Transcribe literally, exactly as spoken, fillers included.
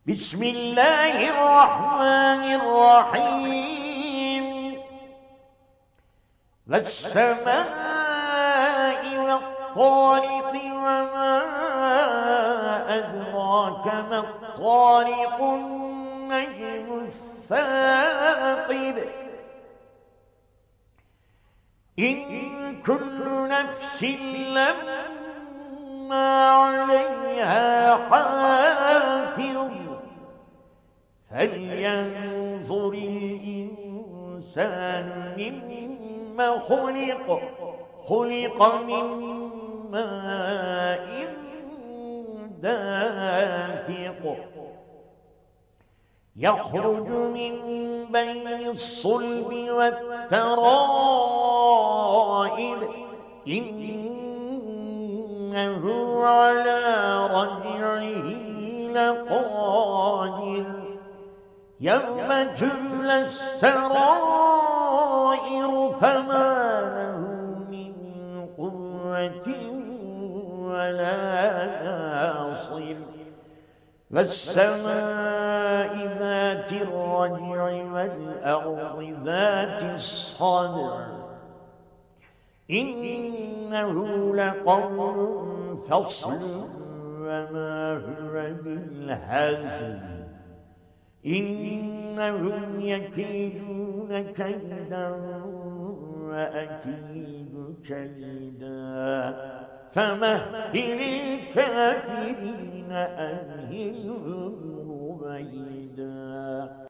بسم الله الرحمن الرحيم والسماء والطارق وما أدراك ما الطارق النجم الثاقب إن كل نفس لما عليها حافظ فلينظر الإنسان مما خلق خلق من ماء دافق يخرج من بين الصلب والترائب إنه على رجعه لقادر يوم تبلى السرائر فما له من قوة ولا ناصر والسماء ذات الرجع والأرض ذات الصدع إنه لقول فصل وما هو بالهزل إنهم يكيدون كيدا وأكيد كيدا فمهل الكافرين أمهلهم رويدا.